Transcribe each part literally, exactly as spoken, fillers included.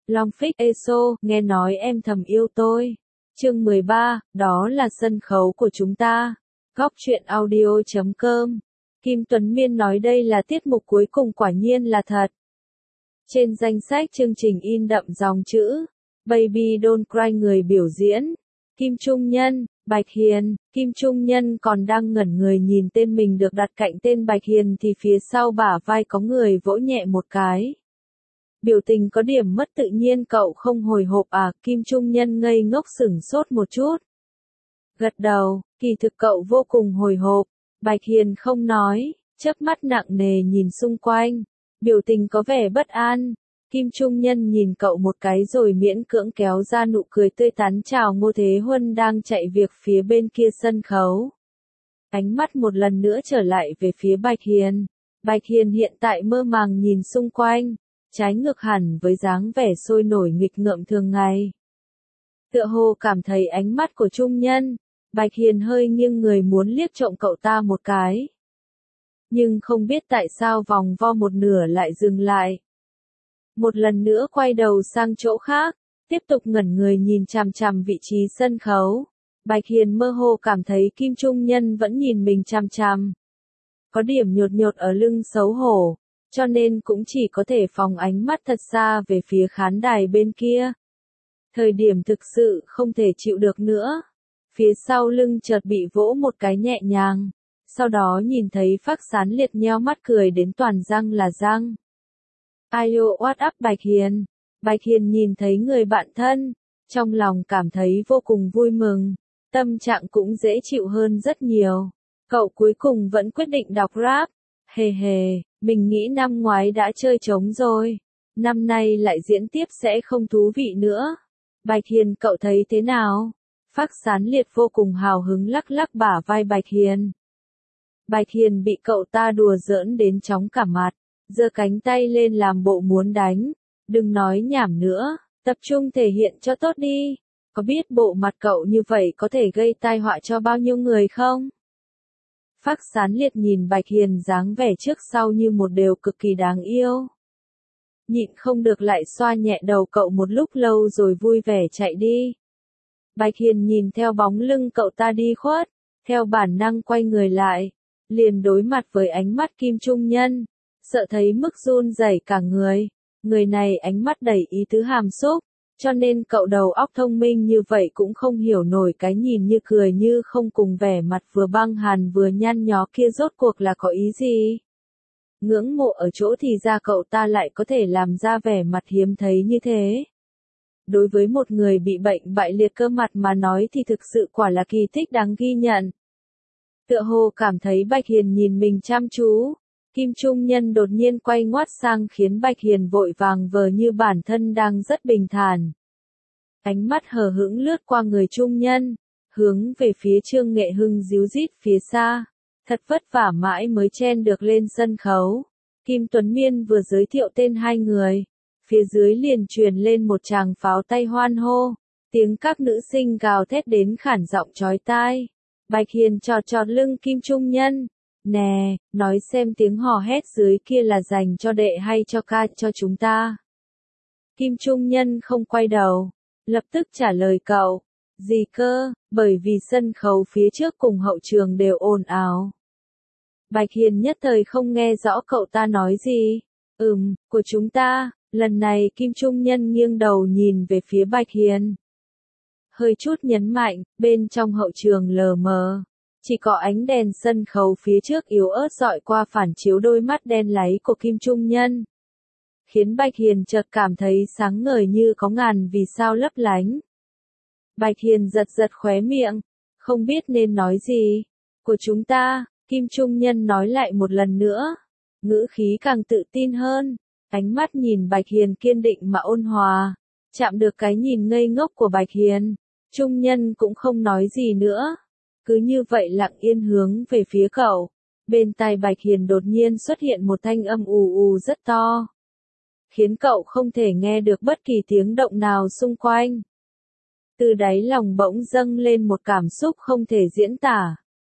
Long Phích Eso, nghe nói em thầm yêu tôi. Chương mười ba, đó là sân khấu của chúng ta. Góc truyện audio chấm com. Kim Tuấn Miên nói đây là tiết mục cuối cùng, quả nhiên là thật. Trên danh sách chương trình in đậm dòng chữ Baby Don't Cry, người biểu diễn Kim Trung Nhân, Bạch Hiền. Kim Trung Nhân còn đang ngẩn người nhìn tên mình được đặt cạnh tên Bạch Hiền thì phía sau bả vai có người vỗ nhẹ một cái. Biểu tình có điểm mất tự nhiên. Cậu không hồi hộp à? Kim Trung Nhân ngây ngốc sửng sốt một chút. Gật đầu, kỳ thực cậu vô cùng hồi hộp. Bạch Hiền không nói, chớp mắt nặng nề nhìn xung quanh. Biểu tình có vẻ bất an. Kim Trung Nhân nhìn cậu một cái rồi miễn cưỡng kéo ra nụ cười tươi tắn chào Ngô Thế Huân đang chạy việc phía bên kia sân khấu. Ánh mắt một lần nữa trở lại về phía Bạch Hiền. Bạch Hiền hiện tại mơ màng nhìn xung quanh, trái ngược hẳn với dáng vẻ sôi nổi nghịch ngợm thường ngày. Tựa hồ cảm thấy ánh mắt của Trung Nhân, Bạch Hiền hơi nghiêng người muốn liếc trộm cậu ta một cái. Nhưng không biết tại sao vòng vo một nửa lại dừng lại. Một lần nữa quay đầu sang chỗ khác, tiếp tục ngẩn người nhìn chằm chằm vị trí sân khấu. Bạch Hiền mơ hồ cảm thấy Kim Trung Nhân vẫn nhìn mình chằm chằm. Có điểm nhột nhột ở lưng xấu hổ, cho nên cũng chỉ có thể phóng ánh mắt thật xa về phía khán đài bên kia. Thời điểm thực sự không thể chịu được nữa. Phía sau lưng chợt bị vỗ một cái nhẹ nhàng. Sau đó nhìn thấy Phác Sán Liệt nheo mắt cười đến toàn răng là răng. Ayo what up Bạch Hiền. Bạch Hiền nhìn thấy người bạn thân, trong lòng cảm thấy vô cùng vui mừng, tâm trạng cũng dễ chịu hơn rất nhiều. Cậu cuối cùng vẫn quyết định đọc rap. Hề hề, mình nghĩ năm ngoái đã chơi trống rồi, năm nay lại diễn tiếp sẽ không thú vị nữa. Bạch Hiền cậu thấy thế nào? Phác Sán Liệt vô cùng hào hứng lắc lắc bả vai Bạch Hiền. Bạch Hiền bị cậu ta đùa giỡn đến chóng cả mặt, giơ cánh tay lên làm bộ muốn đánh. Đừng nói nhảm nữa, tập trung thể hiện cho tốt đi. Có biết bộ mặt cậu như vậy có thể gây tai họa cho bao nhiêu người không? Phác Sán Liệt nhìn Bạch Hiền dáng vẻ trước sau như một đều cực kỳ đáng yêu. Nhịn không được lại xoa nhẹ đầu cậu một lúc lâu rồi vui vẻ chạy đi. Bạch Hiền nhìn theo bóng lưng cậu ta đi khuất, theo bản năng quay người lại, liền đối mặt với ánh mắt Kim Trung Nhân, sợ thấy mức run rẩy cả người. Người này ánh mắt đầy ý tứ hàm xúc, cho nên cậu đầu óc thông minh như vậy cũng không hiểu nổi cái nhìn như cười như không cùng vẻ mặt vừa băng hàn vừa nhăn nhó kia rốt cuộc là có ý gì. Ngưỡng mộ ở chỗ thì ra cậu ta lại có thể làm ra vẻ mặt hiếm thấy như thế. Đối với một người bị bệnh bại liệt cơ mặt mà nói thì thực sự quả là kỳ tích đáng ghi nhận. Tựa hồ cảm thấy Bạch Hiền nhìn mình chăm chú, Kim Trung Nhân đột nhiên quay ngoắt sang khiến Bạch Hiền vội vàng vờ như bản thân đang rất bình thản. Ánh mắt hờ hững lướt qua người Trung Nhân, hướng về phía Trương Nghệ Hưng díu dít phía xa. Thật vất vả mãi mới chen được lên sân khấu. Kim Tuấn Miên vừa giới thiệu tên hai người, phía dưới liền truyền lên một tràng pháo tay hoan hô, tiếng các nữ sinh gào thét đến khản giọng chói tai. Bạch Hiền chọt chọt lưng Kim Trung Nhân. Nè, nói xem tiếng hò hét dưới kia là dành cho đệ hay cho ca cho chúng ta? Kim Trung Nhân không quay đầu, lập tức trả lời cậu. Gì cơ, bởi vì sân khấu phía trước cùng hậu trường đều ồn ào. Bạch Hiền nhất thời không nghe rõ cậu ta nói gì. Ừm, của chúng ta. Lần này Kim Trung Nhân nghiêng đầu nhìn về phía Bạch Hiền. Hơi chút nhấn mạnh, bên trong hậu trường lờ mờ. Chỉ có ánh đèn sân khấu phía trước yếu ớt dọi qua phản chiếu đôi mắt đen láy của Kim Trung Nhân. Khiến Bạch Hiền chợt cảm thấy sáng ngời như có ngàn vì sao lấp lánh. Bạch Hiền giật giật khóe miệng, không biết nên nói gì. Của chúng ta, Kim Trung Nhân nói lại một lần nữa. Ngữ khí càng tự tin hơn, ánh mắt nhìn Bạch Hiền kiên định mà ôn hòa. Chạm được cái nhìn ngây ngốc của Bạch Hiền, Trung Nhân cũng không nói gì nữa. Cứ như vậy lặng yên hướng về phía cậu. Bên tai Bạch Hiền đột nhiên xuất hiện một thanh âm ù ù rất to, khiến cậu không thể nghe được bất kỳ tiếng động nào xung quanh. Từ đáy lòng bỗng dâng lên một cảm xúc không thể diễn tả.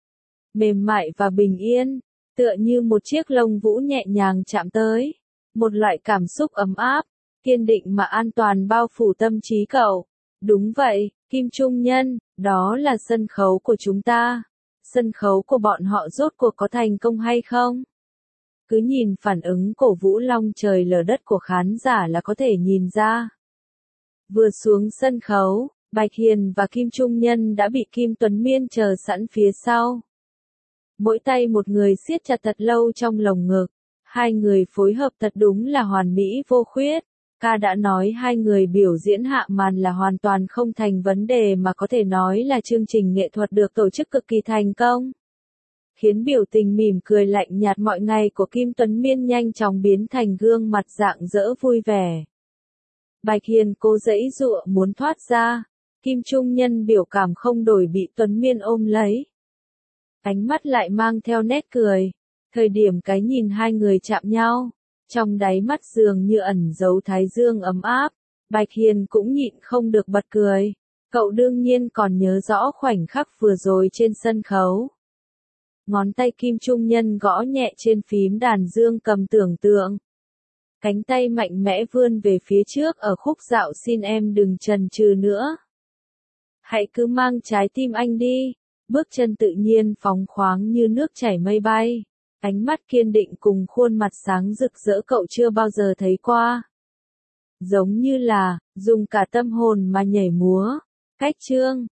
Mềm mại và bình yên, tựa như một chiếc lông vũ nhẹ nhàng chạm tới. Một loại cảm xúc ấm áp, kiên định mà an toàn bao phủ tâm trí cậu. Đúng vậy, Kim Trung Nhân, đó là sân khấu của chúng ta. Sân khấu của bọn họ rốt cuộc có thành công hay không? Cứ nhìn phản ứng cổ vũ long trời lở đất của khán giả là có thể nhìn ra. Vừa xuống sân khấu, Bạch Hiền và Kim Trung Nhân đã bị Kim Tuấn Miên chờ sẵn phía sau. Mỗi tay một người siết chặt thật lâu trong lồng ngực. Hai người phối hợp thật đúng là hoàn mỹ vô khuyết. Ca đã nói hai người biểu diễn hạ màn là hoàn toàn không thành vấn đề mà có thể nói là chương trình nghệ thuật được tổ chức cực kỳ thành công. Khiến biểu tình mỉm cười lạnh nhạt mọi ngày của Kim Tuấn Miên nhanh chóng biến thành gương mặt rạng rỡ vui vẻ. Bạch Hiền cố giãy giụa muốn thoát ra. Kim Trung Nhân biểu cảm không đổi bị Tuấn Miên ôm lấy. Ánh mắt lại mang theo nét cười. Thời điểm cái nhìn hai người chạm nhau, trong đáy mắt dường như ẩn giấu thái dương ấm áp, Bạch Hiền cũng nhịn không được bật cười. Cậu đương nhiên còn nhớ rõ khoảnh khắc vừa rồi trên sân khấu. Ngón tay Kim Trung Nhân gõ nhẹ trên phím đàn dương cầm tưởng tượng. Cánh tay mạnh mẽ vươn về phía trước ở khúc dạo xin em đừng chần chừ nữa. Hãy cứ mang trái tim anh đi. Bước chân tự nhiên phóng khoáng như nước chảy mây bay. Ánh mắt kiên định cùng khuôn mặt sáng rực rỡ cậu chưa bao giờ thấy qua. Giống như là, dùng cả tâm hồn mà nhảy múa. Cách chương